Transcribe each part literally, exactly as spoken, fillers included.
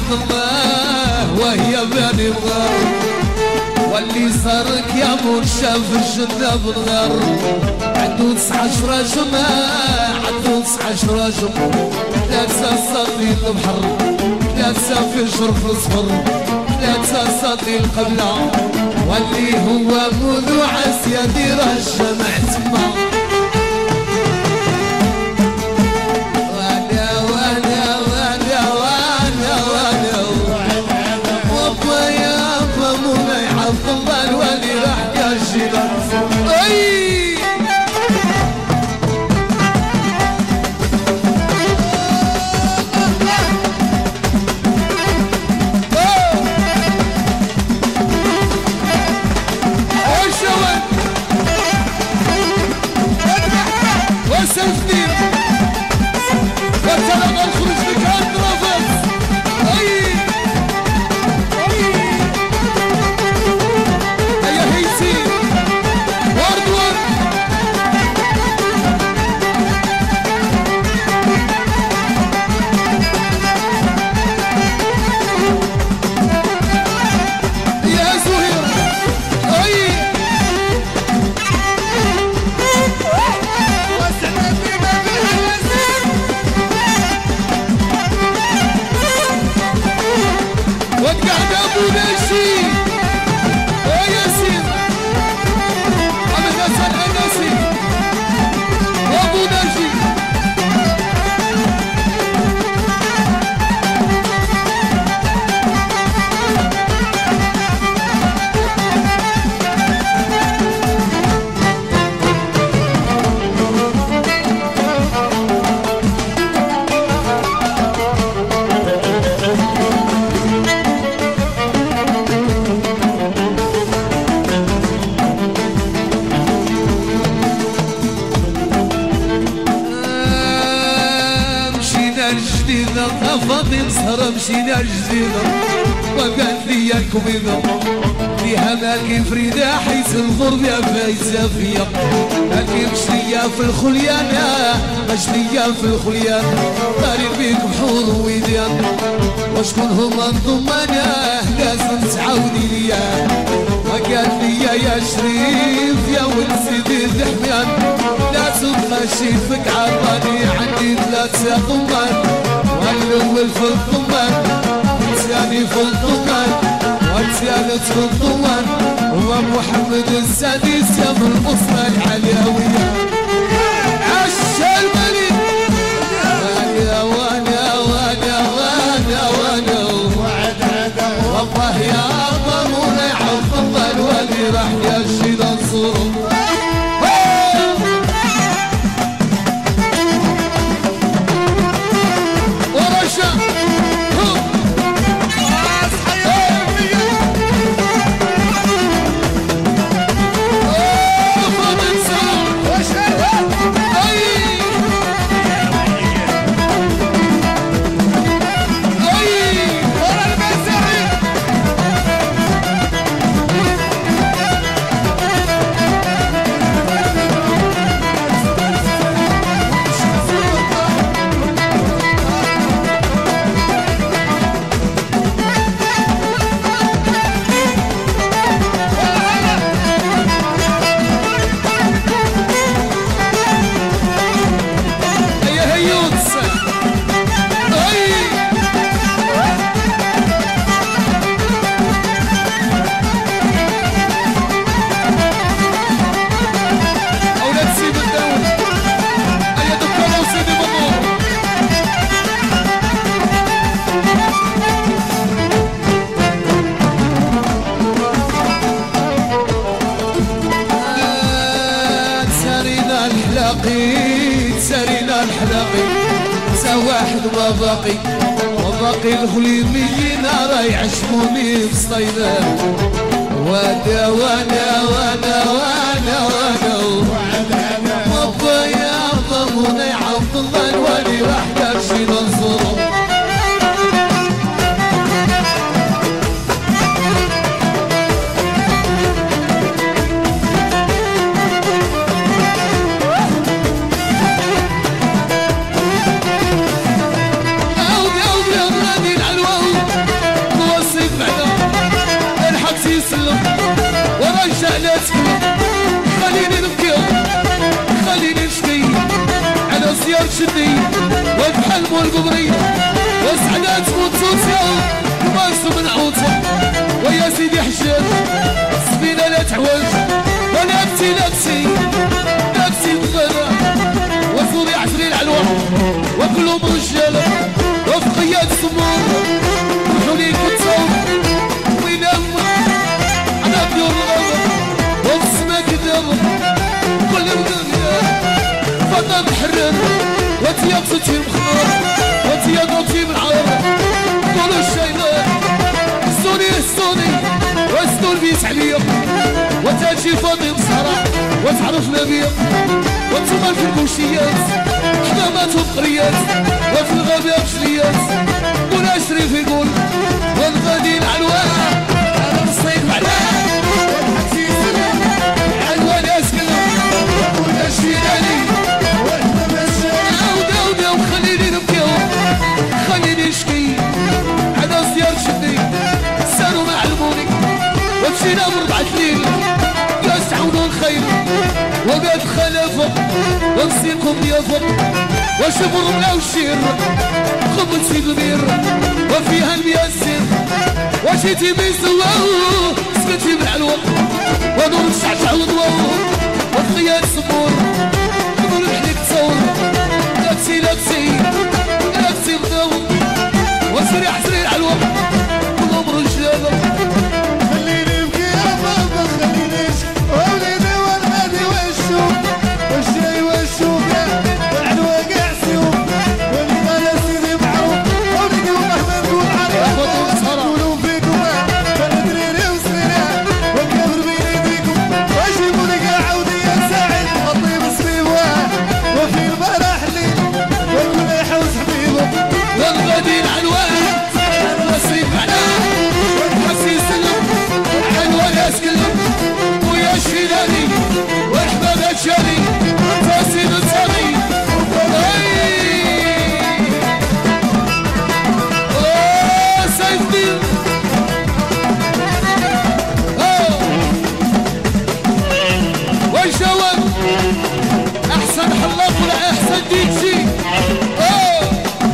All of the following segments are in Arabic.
ضماه وهي بني بغار واللي صارك يا مور شاف الجنة بالغار عدو تسعة عشرة جماع عدو تسعة عشرة جماع ثلاثة صاطي البحر ثلاثة في الجرف الصفر ثلاثة صاطي القبلة واللي هو منو عسيا ديره الجمع تما فاضي سهرة مشينا الجزيرة وقالت لي الكبيرة فيها مالكي فريدة حيث الغرب يا فايزة فيا مالكي مشلية في الخليانة مشلية في الخليانة طارق بيك بحور ويديان وشكون هما الضمانة لازم تعاودي ليا وقالت لي يا شريف يا ولد سيدي الحميان لا تبقى شيفك عطاني عندي ثلاثة ضمان والأول في الضمان والثاني في الضمان والثالث في الضمان هو محمد السادس يا من الأسرة العلوية عش الملك وانا وانا وانا وانا وانا والله يا ضمون يعوض الله واللي راح يشيل الصوم سارينا الحلاقي سواحد وباقي وباقي الغليميين راه يعشموني بصيدان وانا وانا وانا وانا وانا وابا يا ضمون يعوض الله الوالي راح يمشي ننصرو شدي وبحال مول قبري وسعدات متوتيا وباس من عوتها ويا سيدي حجاج السفينة لا تعوج ونفسي نفسي نفسي بغدا وصولي عشرين علوة وكلهم رجالة وفقيات سمور وحولي كتصور وينام على بيور الغابة وفي السما كدابة كل الدنيا فضا محرر وتيا بصوتي مخمر وتيا ضوتي بالعار قولوا الشيطان السوني السوني واسدول بيس عليا وتاجي فاضي مسهرة وتعرفنا بيا وانتوما في الكوشيات حماماتهم قريات وفي الغابة بشريات وناشري في قول والغادي العنوان انا نصيد معلاه عنوان اسكنا وناشرين علي عاود عاود وخليني نبكي خليني نشكي عدا زيار شدي ساروا ما علموني ومشينا بربعة ليل جالس تعاونوا الخير وقاد خلافه ونسيقهم ضيافه وشوف الرملة والشير خبز في البير وفيها المياسر وشيتي بيسواه سكتي بالعلوة ونور الشعشع وضواه والخيال سمور نور الحليك تصور نفسي نفسي نفسي مداوم وسريع سريع العلوة كلهم رجالة خليني ابكي يا بابا خليني وليدي والغادي والشوق والشاي والشوكة والعلوة قاع سيوف وليد انا سيدي معروف وليدي ومهما نقول عليكم نقولوا فيكم فندريري وسريع والكبر بين ايديكم واجيبوا لي قاع عودي يا سعيد خطيب سبيبواه وفي البراح الليل والكل يحوز حبيبه والغادي العنوان نصيب علاه والحسي سلم عنوان يسكلم ويا الشيلاني واحباب الشاري فاسد الصغي اوه سيف الدين اوه والجواب احسن حلاق ولا احسن ديجي اوه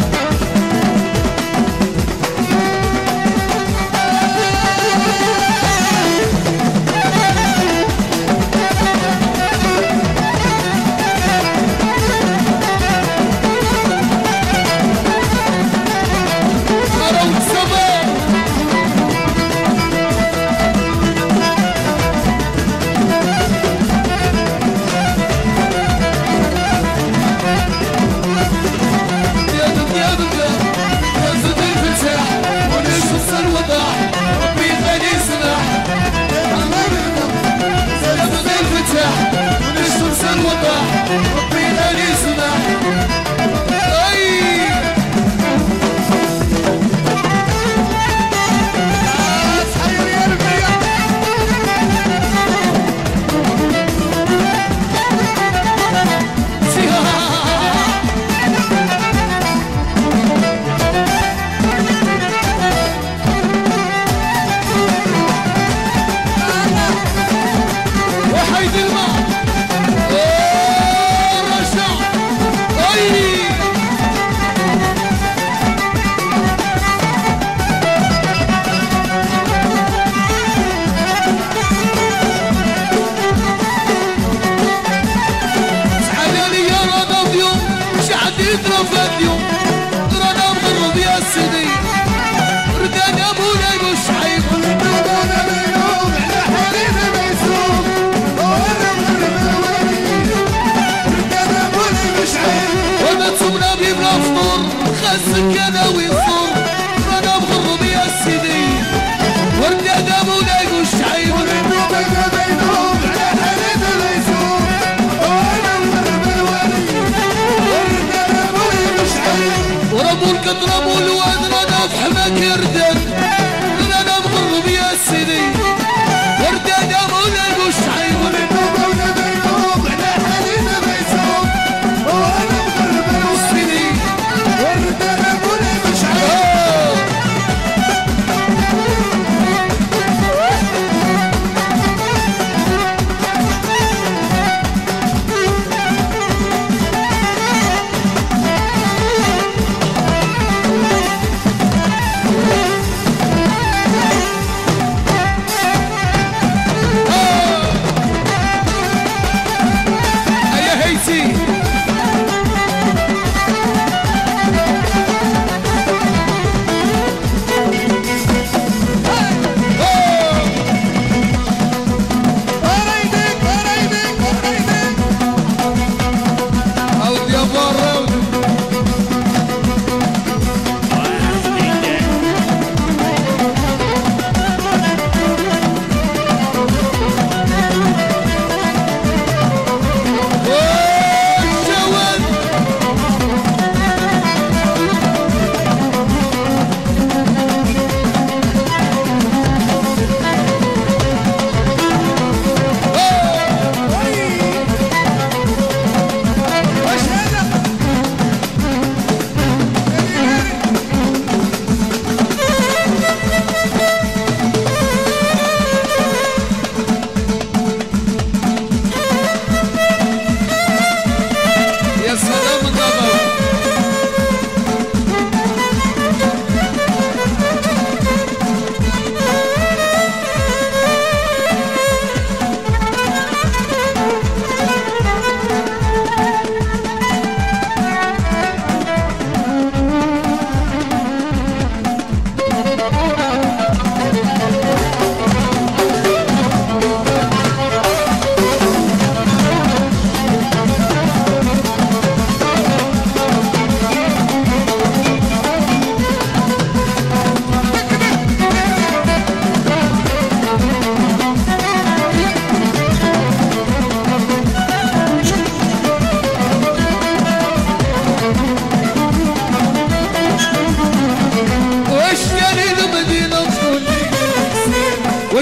السكانة ويصور انا بغرب يا سيدي ورد ادم ولاقوا الشعيب ونوب بينهم على حديد اليسور وانا مغرب الولي ورد ادم ولاقوا الشعيب وربوا الكطرب والواد رانا في حماك يردان انا بغرب يا سيدي ورد ادم ولاقوا الشعيب ونوب بينهم على حديد اليسور وانا مغرب الولي ورد ادم ولاقوا الشعيب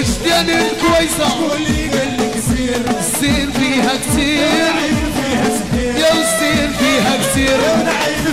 واش داني الكويسة واللي قال لك سير السير فيها كتير عين فيها سحير يا السير فيها كتير ونعيب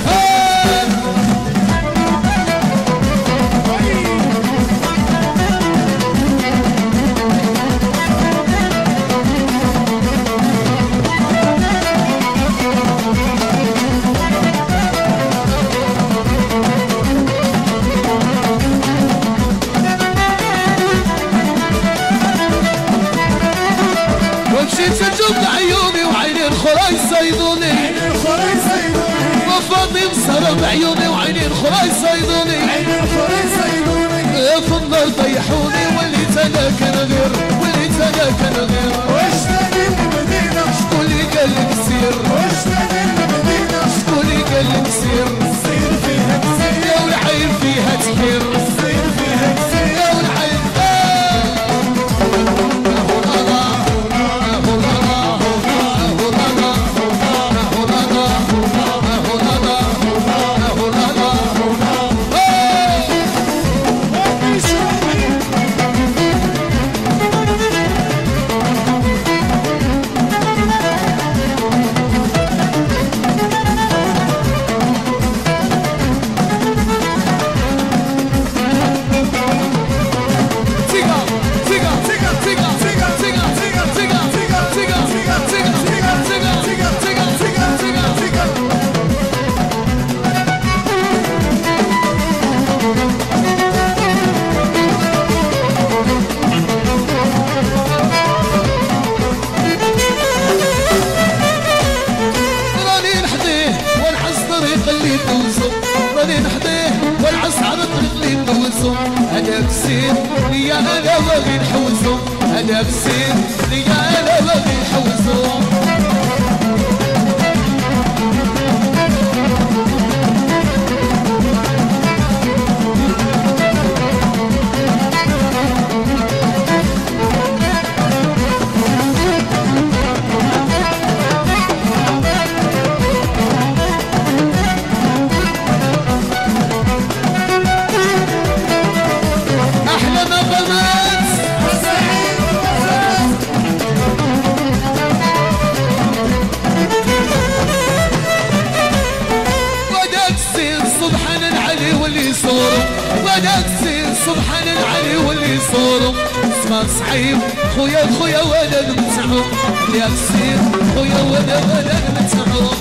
ومشيت نجوم عيوني وعيني الخرا يصيدوني عين الخرا يصيدوني وفاضي مسهرة بعيوني وعيني الخرا يصيدوني عين الخرا يصيدوني في النار طيحوني وليت انا كنغير وليت انا كنغير واش نادي المدينة شكون اللي قال لك سير واش نادي المدينة شكون اللي قال لك سير سير فيها كتير يا والعين فيها تكير سير فيها كتير يا والعين راني نحضيه والعص على الطريق اللي ندوزو هذاك السير اللي انا باغي نحوزو هذاك السير اللي انا باغي نحوزو وداك السير سبحان العلي واللي صورو اسمع صحيب خويا خويا وانا نمتعو ياك السير خويا وانا وانا نمتعو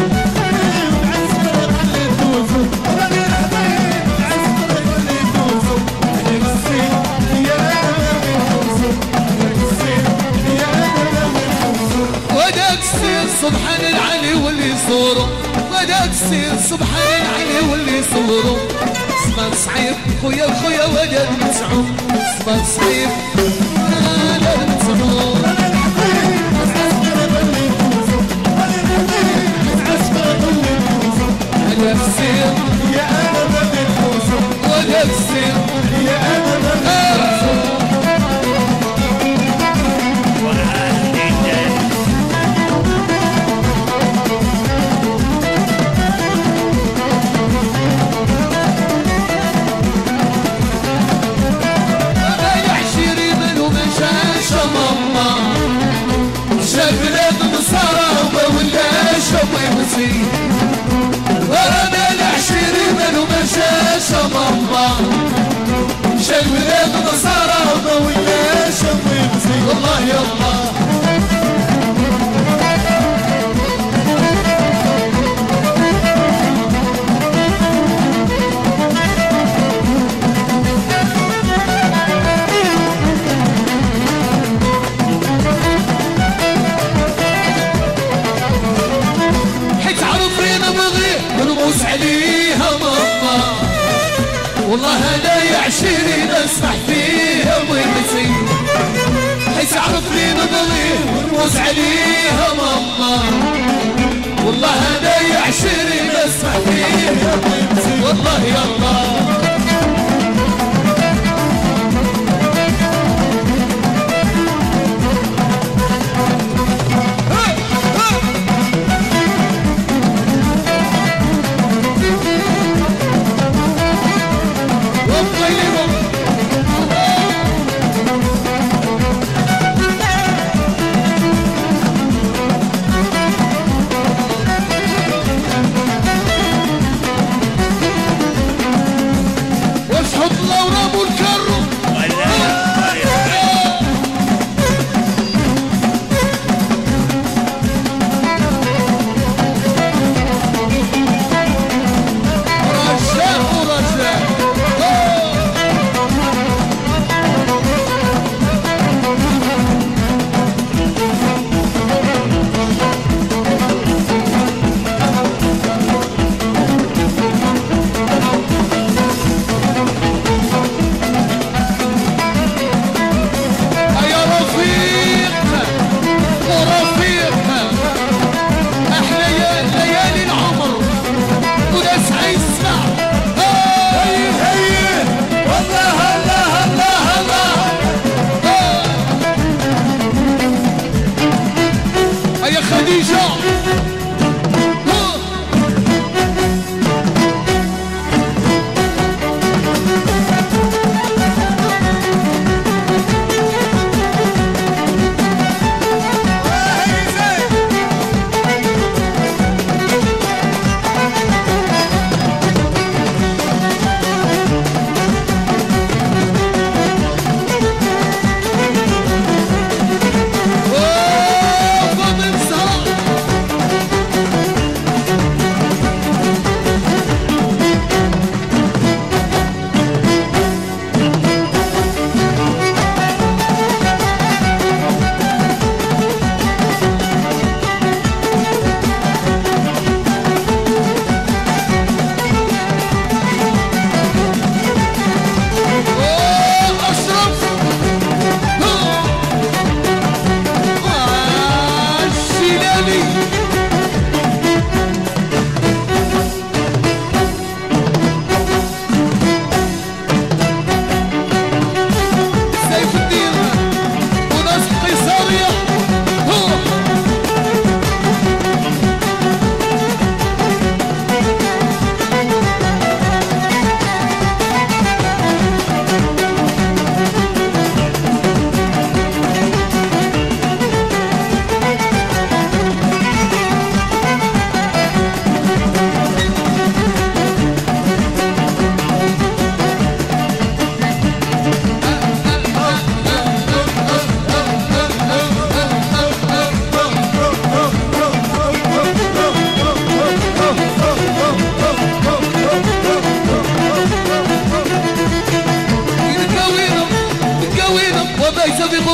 وداك السير سبحان العلي واللي صورو وداك السير سبحان العلي واللي صورو اسمع صحيب خويا خويا وانا نمتعو اسمع صحيب وانا نمتعو هذاك السير يا انا بدي نفوزو وهذاك السير يا انا بدي نفوزو وانا العشيري منو مشاش ماما شاف بلاد نصارى ويا شمي بزي والله يلا عليها ماما والله انا يا عشيري نسمح فيها ويبسي حيث عرفني نضلي ونوز عليها ماما والله انا يا عشيري نسمح فيها ويبسي والله يلا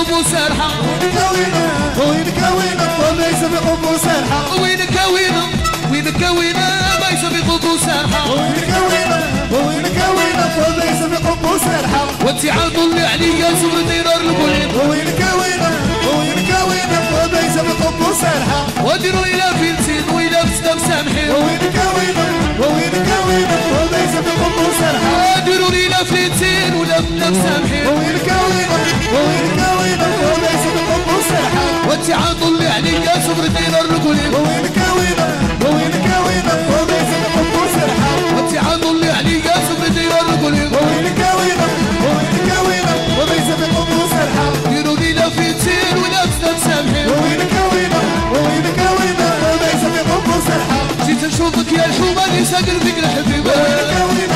أبو سرحة وينك وينك وما يسبق أبو سرحة وينك وينك وينك وينك ما يسبق أبو سرحة وينك وينك وينك وينك وما يسبق أبو سرحة وانت عاطل عليا صبر دينار القلب وينك وينك وينك وينك وما يسبق أبو سرحة وديروا إلى فلسطين وإلى فسنا مسامحين وينك وينك وينك وينك وما يسبق أبو سرحة وديروا إلى فلسطين ولا فسنا مسامحين وينك وينك وينك وينك وما يسبق أبو سرحة وانت عاطل عليا صبر دينار القلب وينك وينك وينك وينك وما يسبق أبو سرحة وانت عاطل عليا صبر دينار القلب وينك وينك وينك وينك وما يسبق أبو سرحة ديروا إلى فلسطين ولا فسنا مسامحين وينك وينك وينك وينك وما يسبق أبو سرحة جيت نشوفك يا الحومة اللي ساقر فيك الحبيبة وينك وينك